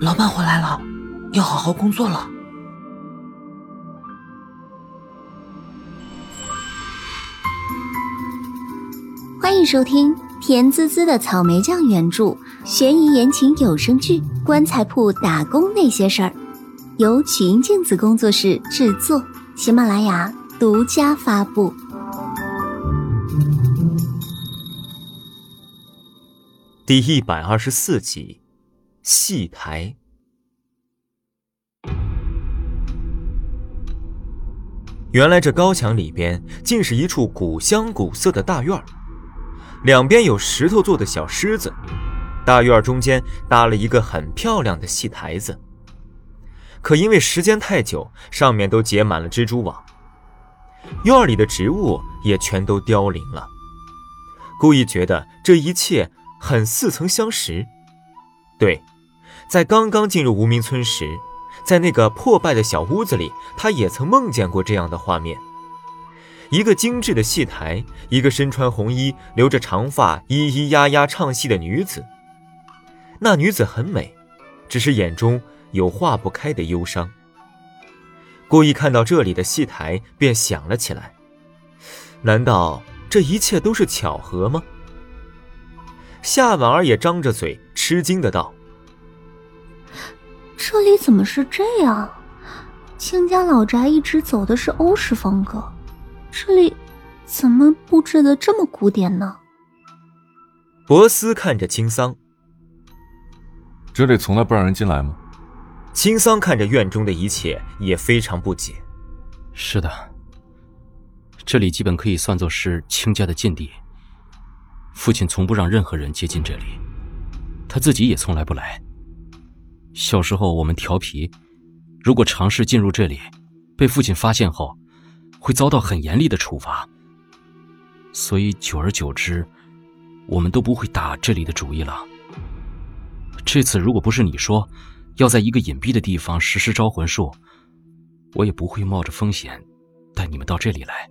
老板回来了，要好好工作了。 欢迎收听甜滋滋的草莓酱原著悬疑言情有声剧《棺材铺打工那些事儿》，由曲音镜子工作室制作，喜马拉雅独家发布。 第124集，戏台。原来这高墙里边竟是一处古香古色的大院，两边有石头做的小狮子，大院中间搭了一个很漂亮的戏台子。可因为时间太久，上面都结满了蜘蛛网，院里的植物也全都凋零了。故意觉得这一切很似曾相识。对，在刚刚进入无名村时，在那个破败的小屋子里，他也曾梦见过这样的画面。一个精致的戏台，一个身穿红衣留着长发咿咿呀呀唱戏的女子。那女子很美，只是眼中有化不开的忧伤。故意看到这里的戏台，便想了起来，难道这一切都是巧合吗？夏婉儿也张着嘴吃惊的道， 这里怎么是这样？卿家老宅一直走的是欧式风格，这里怎么布置的这么古典呢？ 博斯看着青桑， 这里从来不让人进来吗？ 青桑看着院中的一切也非常不解。 是的，这里基本可以算作是卿家的禁地，父亲从不让任何人接近这里，他自己也从来不来。小时候我们调皮，如果尝试进入这里，被父亲发现后会遭到很严厉的处罚，所以久而久之，我们都不会打这里的主意了。这次如果不是你说要在一个隐蔽的地方实施招魂术，我也不会冒着风险带你们到这里来。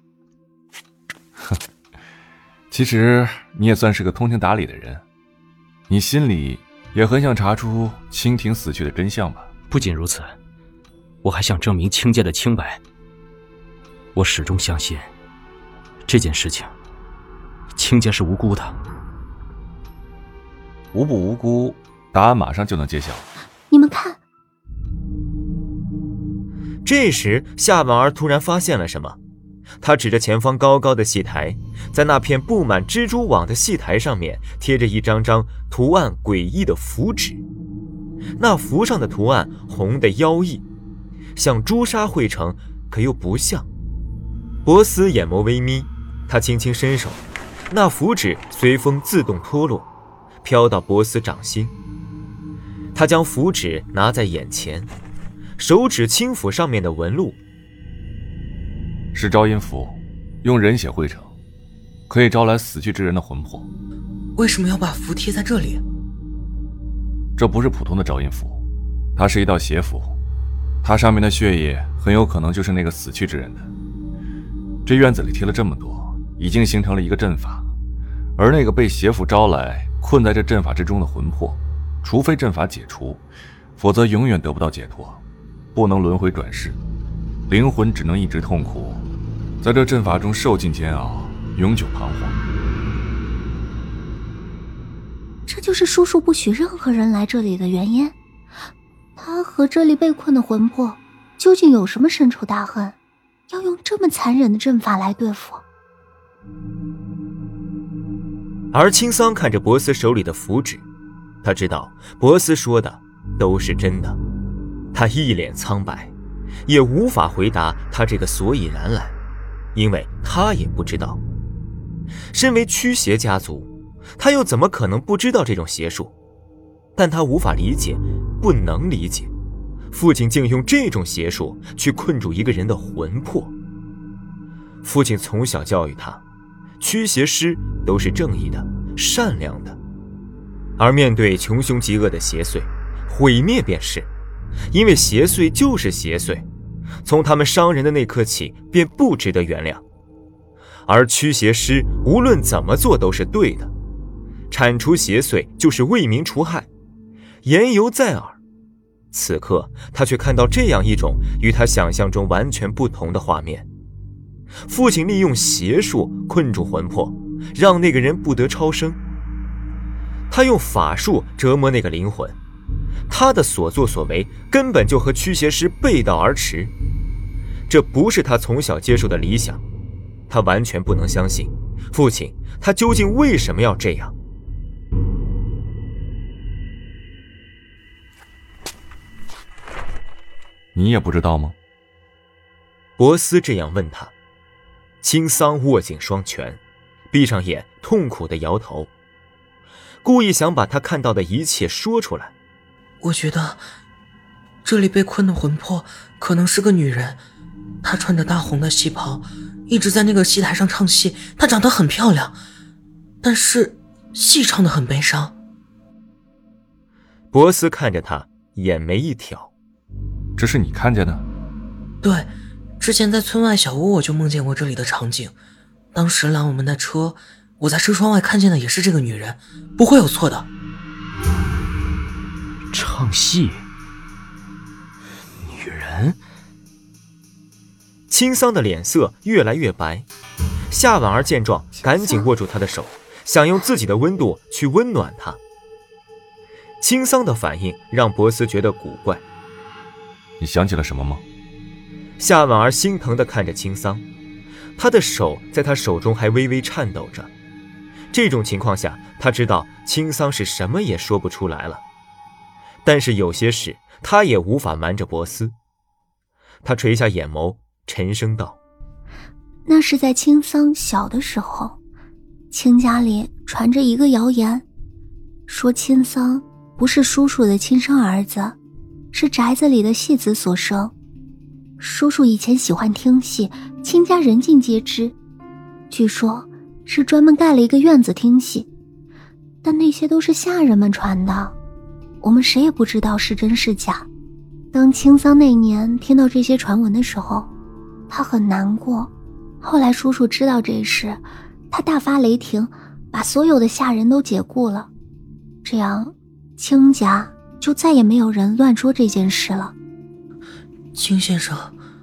其实你也算是个通情达理的人，你心里也很想查出清廷死去的真相吧？ 不仅如此，我还想证明卿家的清白。我始终相信这件事情，卿家是无辜的。 无不无辜，答案马上就能揭晓。 你们看。 这时夏婉儿突然发现了什么，她指着前方高高的戏台，在那片布满蜘蛛网的戏台上面贴着一张张图案诡异的符纸，那符上的图案红的妖异，像朱砂绘成，可又不像。博斯眼眸微眯，他轻轻伸手，那符纸随风自动脱落，飘到博斯掌心。他将符纸拿在眼前，手指轻抚上面的纹路， 是招阴符，用人血绘成，可以招来死去之人的魂魄。 为什么要把符贴在这里？ 这不是普通的招阴符，它是一道邪符，它上面的血液很有可能就是那个死去之人的。这院子里贴了这么多，已经形成了一个阵法，而那个被邪符招来困在这阵法之中的魂魄，除非阵法解除，否则永远得不到解脱，不能轮回转世，灵魂只能一直痛苦，在这阵法中受尽煎熬，永久彷徨。 这就是叔叔不许任何人来这里的原因？他和这里被困的魂魄究竟有什么深仇大恨，要用这么残忍的阵法来对付？ 而青桑看着博斯手里的符纸，他知道博斯说的都是真的。他一脸苍白，也无法回答他这个所以然来，因为他也不知道。身为驱邪家族，他又怎么可能不知道这种邪术？但他无法理解，不能理解，父亲竟用这种邪术去困住一个人的魂魄。父亲从小教育他，驱邪师都是正义的、善良的，而面对穷凶极恶的邪祟，毁灭便是，因为邪祟就是邪祟，从他们伤人的那刻起便不值得原谅。而驱邪师无论怎么做都是对的，铲除邪祟就是为民除害，言犹在耳， 此刻他却看到这样一种与他想象中完全不同的画面。父亲利用邪术困住魂魄，让那个人不得超生。他用法术折磨那个灵魂，他的所作所为根本就和驱邪师背道而驰。这不是他从小接受的理想，他完全不能相信父亲他究竟为什么要这样。 你也不知道吗？ 博斯这样问他。青桑握紧双拳，闭上眼，痛苦地摇头，故意想把他看到的一切说出来。 我觉得这里被困的魂魄可能是个女人，她穿着大红的戏袍，一直在那个戏台上唱戏。她长得很漂亮，但是戏唱得很悲伤。 博斯看着他，眼眉一挑。 这是你看见的？ 对，之前在村外小屋我就梦见过这里的场景。当时拦我们的车，我在车窗外看见的也是这个女人，不会有错的。 唱戏？女人？ 青桑的脸色越来越白，夏婉儿见状赶紧握住他的手，想用自己的温度去温暖他。青桑的反应让博斯觉得古怪。 你想起了什么吗？ 夏婉儿心疼地看着青桑，他的手在他手中还微微颤抖着。这种情况下，他知道青桑是什么也说不出来了。但是有些事他也无法瞒着博斯。他垂下眼眸，沉声道： 那是在青桑小的时候，青家里传着一个谣言，说青桑不是叔叔的亲生儿子，是宅子里的戏子所生。叔叔以前喜欢听戏，亲家人尽皆知，据说是专门盖了一个院子听戏，但那些都是下人们传的，我们谁也不知道是真是假。当青桑那年听到这些传闻的时候，他很难过。后来叔叔知道这事，他大发雷霆，把所有的下人都解雇了，这样青家就再也没有人乱说这件事了。 青先生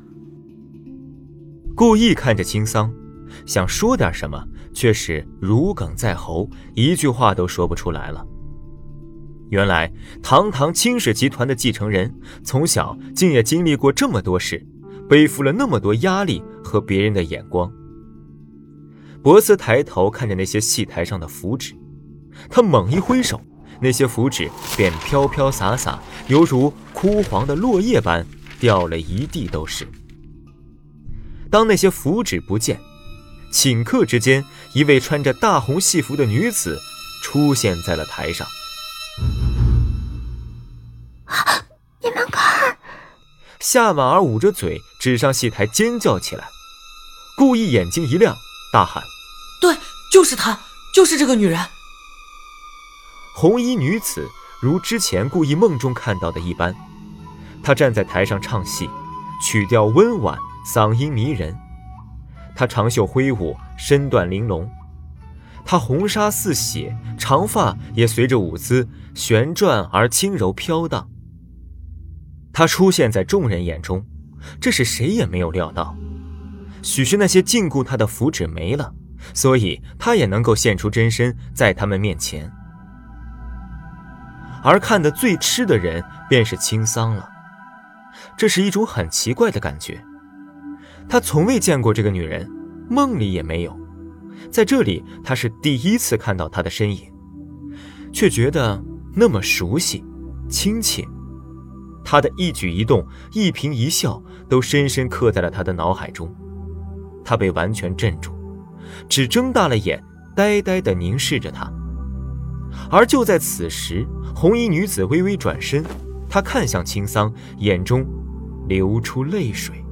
故意看着青桑，想说点什么，却是如鲠在喉，一句话都说不出来了。原来堂堂青氏集团的继承人，从小竟也经历过这么多事，背负了那么多压力和别人的眼光。博斯抬头看着那些戏台上的符纸，他猛一挥手，那些符纸便飘飘洒洒，犹如枯黄的落叶般掉了一地都是。当那些符纸不见，顷刻之间，一位穿着大红戏服的女子出现在了台上。 你们看！ 夏婉儿捂着嘴指上戏台尖叫起来，故意眼睛一亮，大喊： 对，就是她，就是这个女人。 红衣女子如之前故意梦中看到的一般，她站在台上唱戏，曲调温婉，嗓音迷人。她长袖挥舞，身段玲珑，她红纱似血，长发也随着舞姿旋转而轻柔飘荡。她出现在众人眼中，这是谁也没有料到。许是那些禁锢她的符纸没了，所以她也能够现出真身在他们面前。而看得最痴的人便是青桑了，这是一种很奇怪的感觉。他从未见过这个女人，梦里也没有，在这里他是第一次看到她的身影，却觉得那么熟悉亲切。她的一举一动，一颦一笑都深深刻在了他的脑海中。他被完全镇住，只睁大了眼，呆呆地凝视着她。而就在此时，红衣女子微微转身，她看向青桑，眼中流出泪水。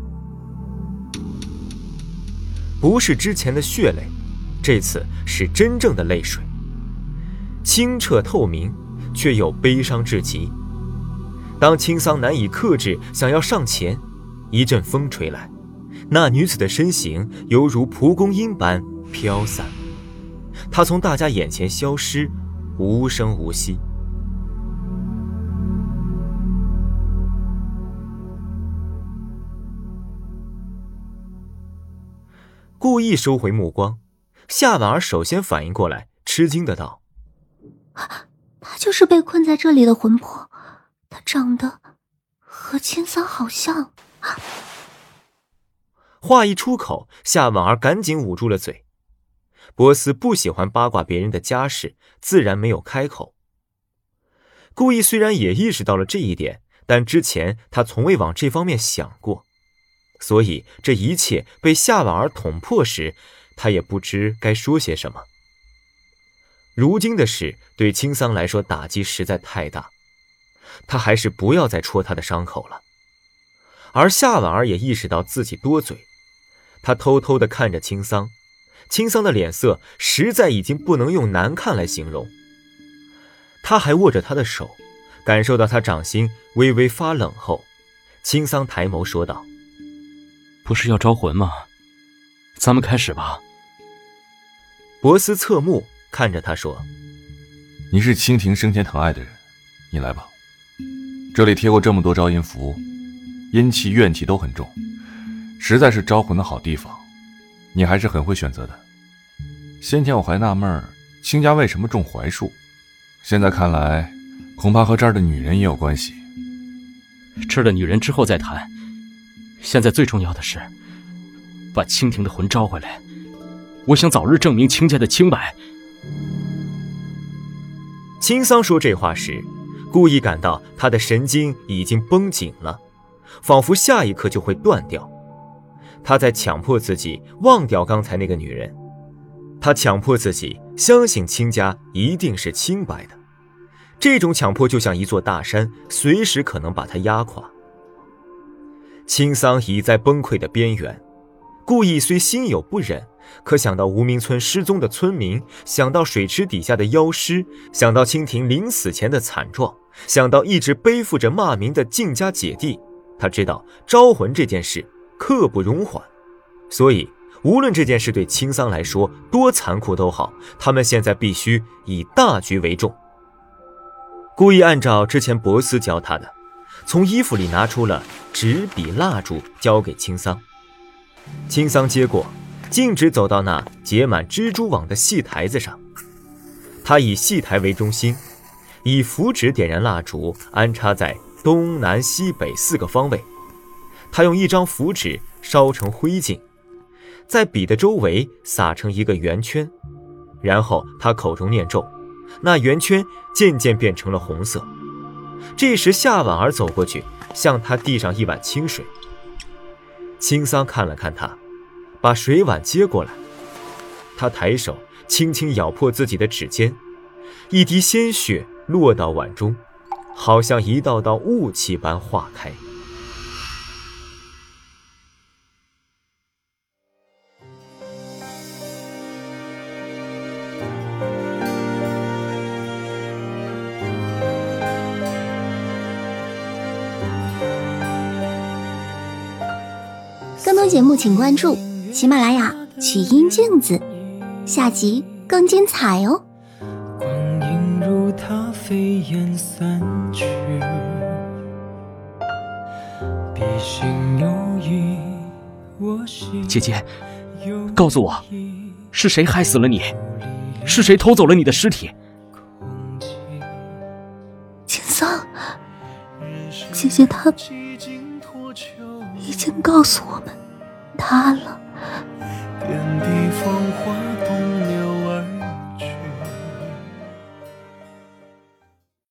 不是之前的血泪，这次是真正的泪水，清澈透明，却又悲伤至极。当青桑难以克制，想要上前，一阵风吹来，那女子的身形犹如蒲公英般飘散，她从大家眼前消失，无声无息。 故意收回目光。夏婉儿首先反应过来，吃惊的道： 他就是被困在这里的魂魄，他长得和青桑好像。 话一出口，夏婉儿赶紧捂住了嘴。波斯不喜欢八卦别人的家事，自然没有开口。顾意虽然也意识到了这一点，但之前他从未往这方面想过，所以这一切被夏婉儿捅破时，他也不知该说些什么。如今的事对青桑来说打击实在太大，他还是不要再戳他的伤口了。而夏婉儿也意识到自己多嘴，他偷偷地看着青桑，青桑的脸色实在已经不能用难看来形容。他还握着他的手，感受到他掌心微微发冷后，青桑抬眸说道： 不是要招魂吗？咱们开始吧。 博斯侧目看着他说： 你是蜻蜓生前疼爱的人，你来吧。这里贴过这么多招阴符，阴气怨气都很重，实在是招魂的好地方，你还是很会选择的。先前我还纳闷卿家为什么种槐树，现在看来恐怕和这儿的女人也有关系。 这儿的女人之后再谈，现在最重要的是把蜻蜓的魂招回来。我想早日证明卿家的清白。 青桑说这话时，故意感到他的神经已经绷紧了，仿佛下一刻就会断掉。他在强迫自己忘掉刚才那个女人，他强迫自己相信亲家一定是清白的。这种强迫就像一座大山，随时可能把他压垮。青桑已在崩溃的边缘，故意虽心有不忍，可想到无名村失踪的村民，想到水池底下的妖尸，想到蜻蜓临死前的惨状，想到一直背负着骂名的靖家姐弟，他知道招魂这件事刻不容缓。所以无论这件事对青桑来说多残酷都好，他们现在必须以大局为重。故意按照之前博斯教他的，从衣服里拿出了纸笔蜡烛，交给青桑。青桑接过，径直走到那结满蜘蛛网的戏台子上。他以戏台为中心，以符纸点燃蜡烛，安插在东南西北4个方位。他用一张符纸烧成灰烬，在笔的周围撒成一个圆圈，然后他口中念咒，那圆圈渐渐变成了红色。这时夏婉儿走过去，向他递上一碗清水。青桑看了看他，把水碗接过来。他抬手轻轻咬破自己的指尖，一滴鲜血落到碗中，好像一道道雾气般化开。 更多节目请关注喜马拉雅奇音镜子，下集更精彩哦。 光阴如它飞烟散去，笔心有意，我心姐姐，告诉我，是谁害死了你？是谁偷走了你的尸体？ 青桑，姐姐她已经告诉我们他了。